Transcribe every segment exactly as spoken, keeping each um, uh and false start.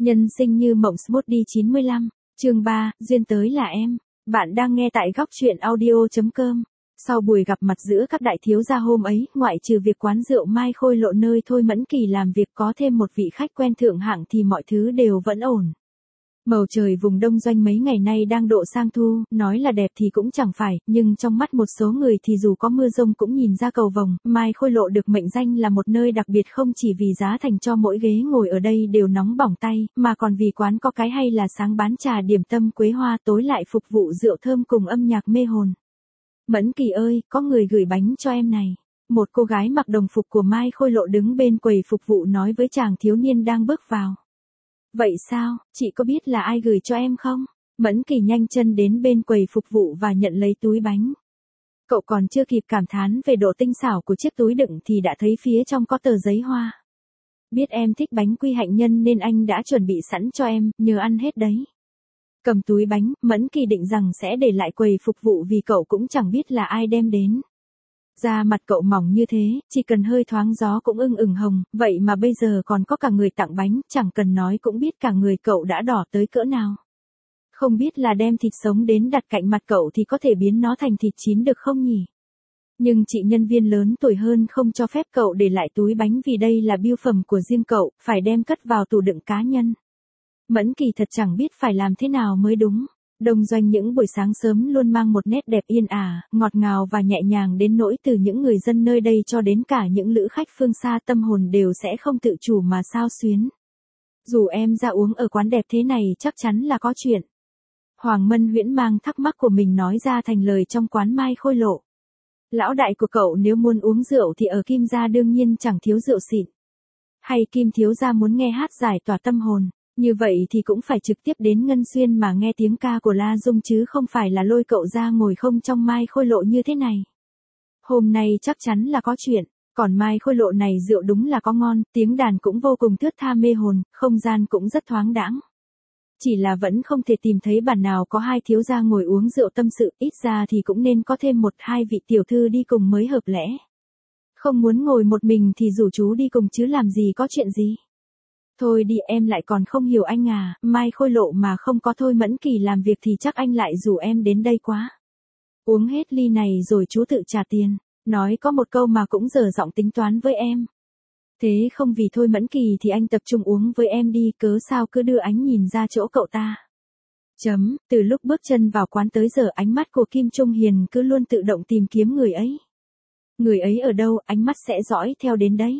Nhân sinh như mộng smoothie chín mươi lăm, chương ba, duyên tới là em. Bạn đang nghe tại góc truyện audio.com. Sau buổi gặp mặt giữa các đại thiếu gia hôm ấy, ngoại trừ việc quán rượu Mai Khôi Lộ nơi Thôi Mẫn Kỳ làm việc có thêm một vị khách quen thượng hạng thì mọi thứ đều vẫn ổn. Bầu trời vùng Đông Doanh mấy ngày nay đang độ sang thu, nói là đẹp thì cũng chẳng phải, nhưng trong mắt một số người thì dù có mưa rông cũng nhìn ra cầu vồng. Mai Khôi Lộ được mệnh danh là một nơi đặc biệt không chỉ vì giá thành cho mỗi ghế ngồi ở đây đều nóng bỏng tay, mà còn vì quán có cái hay là sáng bán trà điểm tâm quế hoa, tối lại phục vụ rượu thơm cùng âm nhạc mê hồn. Mẫn Kỳ ơi, có người gửi bánh cho em này. Một cô gái mặc đồng phục của Mai Khôi Lộ đứng bên quầy phục vụ nói với chàng thiếu niên đang bước vào. Vậy sao, chị có biết là ai gửi cho em không? Mẫn Kỳ nhanh chân đến bên quầy phục vụ và nhận lấy túi bánh. Cậu còn chưa kịp cảm thán về độ tinh xảo của chiếc túi đựng thì đã thấy phía trong có tờ giấy hoa. Biết em thích bánh quy hạnh nhân nên anh đã chuẩn bị sẵn cho em, nhớ ăn hết đấy. Cầm túi bánh, Mẫn Kỳ định rằng sẽ để lại quầy phục vụ vì cậu cũng chẳng biết là ai đem đến. Da mặt cậu mỏng như thế, chỉ cần hơi thoáng gió cũng ưng ửng hồng, vậy mà bây giờ còn có cả người tặng bánh, chẳng cần nói cũng biết cả người cậu đã đỏ tới cỡ nào. Không biết là đem thịt sống đến đặt cạnh mặt cậu thì có thể biến nó thành thịt chín được không nhỉ? Nhưng chị nhân viên lớn tuổi hơn không cho phép cậu để lại túi bánh vì đây là bưu phẩm của riêng cậu, phải đem cất vào tủ đựng cá nhân. Mẫn Kỳ thật chẳng biết phải làm thế nào mới đúng. Đông Doanh những buổi sáng sớm luôn mang một nét đẹp yên ả, ngọt ngào và nhẹ nhàng đến nỗi từ những người dân nơi đây cho đến cả những lữ khách phương xa tâm hồn đều sẽ không tự chủ mà xao xuyến. Dù em ra uống ở quán đẹp thế này chắc chắn là có chuyện. Hoàng Mân Huyễn mang thắc mắc của mình nói ra thành lời trong quán Mai Khôi Lộ. Lão đại của cậu nếu muốn uống rượu thì ở Kim gia đương nhiên chẳng thiếu rượu xịn. Hay Kim thiếu gia muốn nghe hát giải tỏa tâm hồn. Như vậy thì cũng phải trực tiếp đến Ngân Xuyên mà nghe tiếng ca của La Dung chứ không phải là lôi cậu ra ngồi không trong Mai Khôi Lộ như thế này. Hôm nay chắc chắn là có chuyện, còn Mai Khôi Lộ này rượu đúng là có ngon, tiếng đàn cũng vô cùng thướt tha mê hồn, không gian cũng rất thoáng đãng. Chỉ là vẫn không thể tìm thấy bản nào có hai thiếu gia ngồi uống rượu tâm sự, ít ra thì cũng nên có thêm một hai vị tiểu thư đi cùng mới hợp lẽ. Không muốn ngồi một mình thì rủ chú đi cùng chứ làm gì có chuyện gì. Thôi đi, em lại còn không hiểu anh à, Mai Khôi Lộ mà không có Thôi Mẫn Kỳ làm việc thì chắc anh lại rủ em đến đây quá. Uống hết ly này rồi chú tự trả tiền, nói có một câu mà cũng dở giọng tính toán với em. Thế không vì Thôi Mẫn Kỳ thì anh tập trung uống với em đi, cớ sao cứ đưa ánh nhìn ra chỗ cậu ta. Chấm, từ lúc bước chân vào quán tới giờ ánh mắt của Kim Trung Hiền cứ luôn tự động tìm kiếm người ấy. Người ấy ở đâu, ánh mắt sẽ dõi theo đến đấy.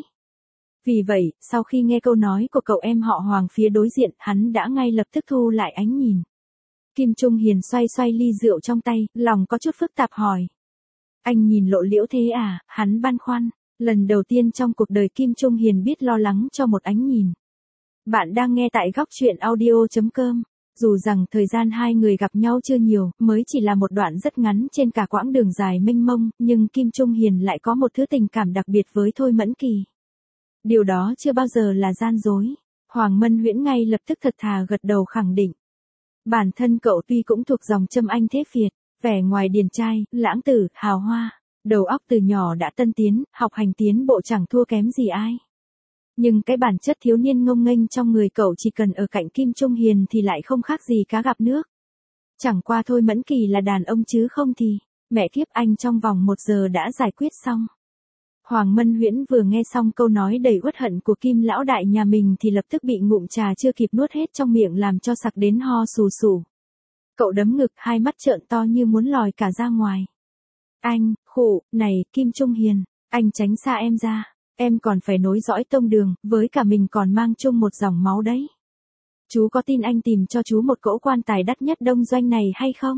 Vì vậy, sau khi nghe câu nói của cậu em họ Hoàng phía đối diện, hắn đã ngay lập tức thu lại ánh nhìn. Kim Trung Hiền xoay xoay ly rượu trong tay, lòng có chút phức tạp hỏi. Anh nhìn Lộ Liễu thế à, hắn băn khoăn. Lần đầu tiên trong cuộc đời Kim Trung Hiền biết lo lắng cho một ánh nhìn. Bạn đang nghe tại góc truyện audio.com. Dù rằng thời gian hai người gặp nhau chưa nhiều, mới chỉ là một đoạn rất ngắn trên cả quãng đường dài mênh mông, nhưng Kim Trung Hiền lại có một thứ tình cảm đặc biệt với Thôi Mẫn Kỳ. Điều đó chưa bao giờ là gian dối. Hoàng Mân Huyễn ngay lập tức thật thà gật đầu khẳng định. Bản thân cậu tuy cũng thuộc dòng Trâm Anh thế Việt, vẻ ngoài điển trai, lãng tử, hào hoa, đầu óc từ nhỏ đã tân tiến, học hành tiến bộ chẳng thua kém gì ai. Nhưng cái bản chất thiếu niên ngông nghênh trong người cậu chỉ cần ở cạnh Kim Trung Hiền thì lại không khác gì cá gặp nước. Chẳng qua Thôi Mẫn Kỳ là đàn ông chứ không thì, mẹ kiếp anh trong vòng một giờ đã giải quyết xong. Hoàng Mân Huyễn vừa nghe xong câu nói đầy uất hận của Kim lão đại nhà mình thì lập tức bị ngụm trà chưa kịp nuốt hết trong miệng làm cho sặc đến ho sù sù. Cậu đấm ngực, hai mắt trợn to như muốn lòi cả ra ngoài. Anh, khụ, này, Kim Trung Hiền, anh tránh xa em ra, em còn phải nối dõi tông đường, với cả mình còn mang chung một dòng máu đấy. Chú có tin anh tìm cho chú một cỗ quan tài đắt nhất Đông Doanh này hay không?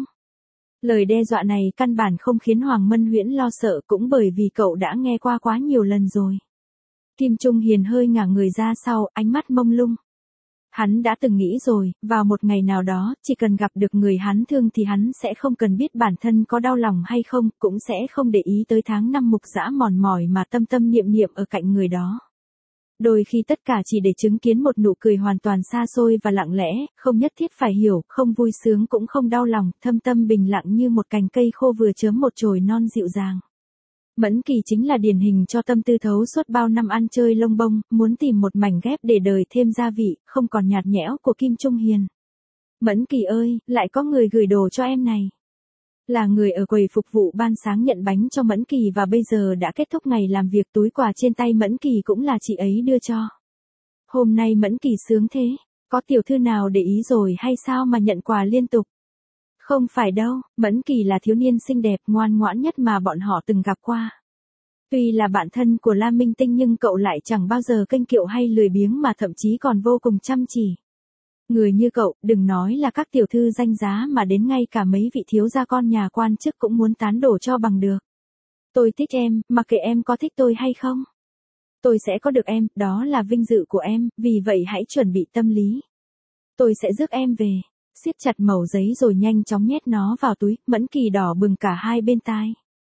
Lời đe dọa này căn bản không khiến Hoàng Mân Huyễn lo sợ cũng bởi vì cậu đã nghe qua quá nhiều lần rồi. Kim Trung Hiền hơi ngả người ra sau, ánh mắt mông lung. Hắn đã từng nghĩ rồi, vào một ngày nào đó, chỉ cần gặp được người hắn thương thì hắn sẽ không cần biết bản thân có đau lòng hay không, cũng sẽ không để ý tới tháng năm mục dã mòn mỏi mà tâm tâm niệm niệm ở cạnh người đó. Đôi khi tất cả chỉ để chứng kiến một nụ cười hoàn toàn xa xôi và lặng lẽ, không nhất thiết phải hiểu, không vui sướng cũng không đau lòng, thâm tâm bình lặng như một cành cây khô vừa chớm một chồi non dịu dàng. Mẫn Kỳ chính là điển hình cho tâm tư thấu suốt bao năm ăn chơi lông bông, muốn tìm một mảnh ghép để đời thêm gia vị, không còn nhạt nhẽo của Kim Trung Hiền. Mẫn Kỳ ơi, lại có người gửi đồ cho em này. Là người ở quầy phục vụ ban sáng nhận bánh cho Mẫn Kỳ và bây giờ đã kết thúc ngày làm việc, túi quà trên tay Mẫn Kỳ cũng là chị ấy đưa cho. Hôm nay Mẫn Kỳ sướng thế, có tiểu thư nào để ý rồi hay sao mà nhận quà liên tục? Không phải đâu, Mẫn Kỳ là thiếu niên xinh đẹp ngoan ngoãn nhất mà bọn họ từng gặp qua. Tuy là bạn thân của La Minh Tinh nhưng cậu lại chẳng bao giờ kênh kiệu hay lười biếng mà thậm chí còn vô cùng chăm chỉ. Người như cậu, đừng nói là các tiểu thư danh giá mà đến ngay cả mấy vị thiếu gia con nhà quan chức cũng muốn tán đổ cho bằng được. Tôi thích em, mặc kệ em có thích tôi hay không. Tôi sẽ có được em, đó là vinh dự của em, vì vậy hãy chuẩn bị tâm lý. Tôi sẽ rước em về. Siết chặt mẩu giấy rồi nhanh chóng nhét nó vào túi, Mẫn Kỳ đỏ bừng cả hai bên tai.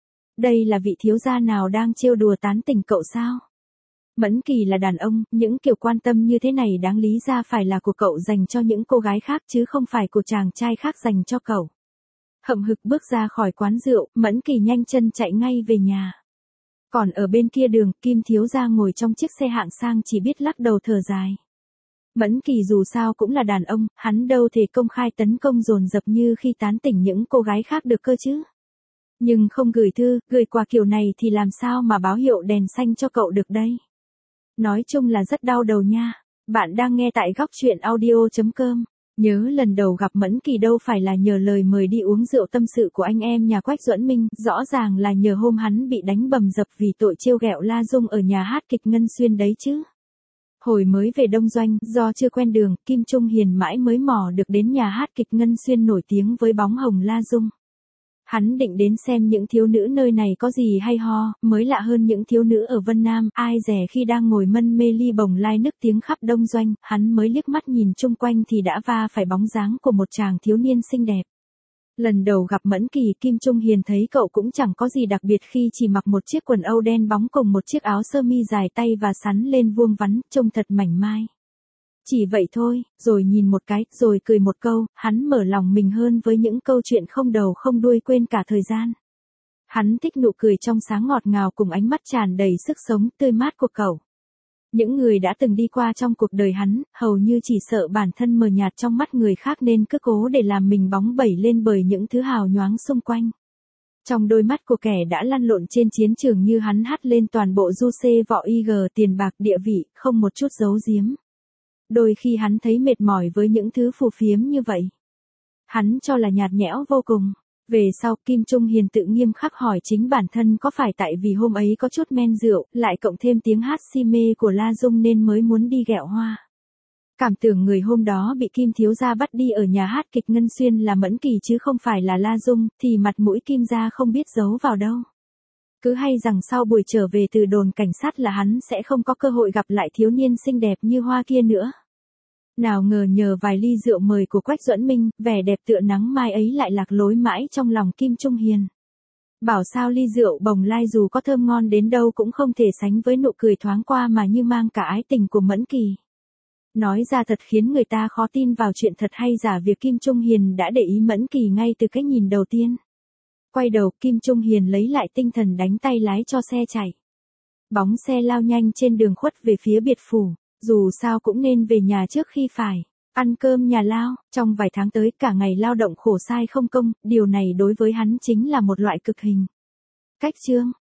Đây là vị thiếu gia nào đang trêu đùa tán tỉnh cậu sao? Mẫn Kỳ là đàn ông, những kiểu quan tâm như thế này đáng lý ra phải là của cậu dành cho những cô gái khác chứ không phải của chàng trai khác dành cho cậu. Hậm hực bước ra khỏi quán rượu, Mẫn Kỳ nhanh chân chạy ngay về nhà. Còn ở bên kia đường, Kim thiếu gia ngồi trong chiếc xe hạng sang chỉ biết lắc đầu thở dài. Mẫn Kỳ dù sao cũng là đàn ông, hắn đâu thể công khai tấn công dồn dập như khi tán tỉnh những cô gái khác được cơ chứ. Nhưng không gửi thư, gửi quà kiểu này thì làm sao mà báo hiệu đèn xanh cho cậu được đây. Nói chung là rất đau đầu nha. Bạn đang nghe tại góc truyện audio chấm com. Nhớ lần đầu gặp Mẫn Kỳ đâu phải là nhờ lời mời đi uống rượu tâm sự của anh em nhà Quách Duẫn Minh, rõ ràng là nhờ hôm hắn bị đánh bầm dập vì tội trêu ghẹo La Dung ở nhà hát kịch Ngân Xuyên đấy chứ. Hồi mới về Đông Doanh, do chưa quen đường, Kim Trung Hiền mãi mới mò được đến nhà hát kịch Ngân Xuyên nổi tiếng với bóng hồng La Dung. Hắn định đến xem những thiếu nữ nơi này có gì hay ho, mới lạ hơn những thiếu nữ ở Vân Nam, ai dè khi đang ngồi mân mê ly bồng lai nức tiếng khắp Đông Doanh, hắn mới liếc mắt nhìn chung quanh thì đã va phải bóng dáng của một chàng thiếu niên xinh đẹp. Lần đầu gặp Mẫn Kỳ, Kim Trung Hiền thấy cậu cũng chẳng có gì đặc biệt khi chỉ mặc một chiếc quần âu đen bóng cùng một chiếc áo sơ mi dài tay và sắn lên vuông vắn, trông thật mảnh mai. Chỉ vậy thôi, rồi nhìn một cái, rồi cười một câu, hắn mở lòng mình hơn với những câu chuyện không đầu không đuôi quên cả thời gian. Hắn thích nụ cười trong sáng ngọt ngào cùng ánh mắt tràn đầy sức sống, tươi mát của cậu. Những người đã từng đi qua trong cuộc đời hắn, hầu như chỉ sợ bản thân mờ nhạt trong mắt người khác nên cứ cố để làm mình bóng bẩy lên bởi những thứ hào nhoáng xung quanh. Trong đôi mắt của kẻ đã lăn lộn trên chiến trường như hắn hắt lên toàn bộ du xê võ y gờ tiền bạc địa vị, không một chút giấu giếm. Đôi khi hắn thấy mệt mỏi với những thứ phù phiếm như vậy. Hắn cho là nhạt nhẽo vô cùng. Về sau, Kim Trung Hiền tự nghiêm khắc hỏi chính bản thân có phải tại vì hôm ấy có chút men rượu, lại cộng thêm tiếng hát si mê của La Dung nên mới muốn đi ghẹo hoa. Cảm tưởng người hôm đó bị Kim thiếu gia bắt đi ở nhà hát kịch Ngân Xuyên là Mẫn Kỳ chứ không phải là La Dung, thì mặt mũi Kim gia không biết giấu vào đâu. Cứ hay rằng sau buổi trở về từ đồn cảnh sát là hắn sẽ không có cơ hội gặp lại thiếu niên xinh đẹp như hoa kia nữa. Nào ngờ nhờ vài ly rượu mời của Quách Duẫn Minh, vẻ đẹp tựa nắng mai ấy lại lạc lối mãi trong lòng Kim Trung Hiền. Bảo sao ly rượu bồng lai dù có thơm ngon đến đâu cũng không thể sánh với nụ cười thoáng qua mà như mang cả ái tình của Mẫn Kỳ. Nói ra thật khiến người ta khó tin vào chuyện thật hay giả việc Kim Trung Hiền đã để ý Mẫn Kỳ ngay từ cái nhìn đầu tiên. Quay đầu, Kim Trung Hiền lấy lại tinh thần đánh tay lái cho xe chạy. Bóng xe lao nhanh trên đường khuất về phía biệt phủ, dù sao cũng nên về nhà trước khi phải ăn cơm nhà lao. Trong vài tháng tới cả ngày lao động khổ sai không công, điều này đối với hắn chính là một loại cực hình. Cách chương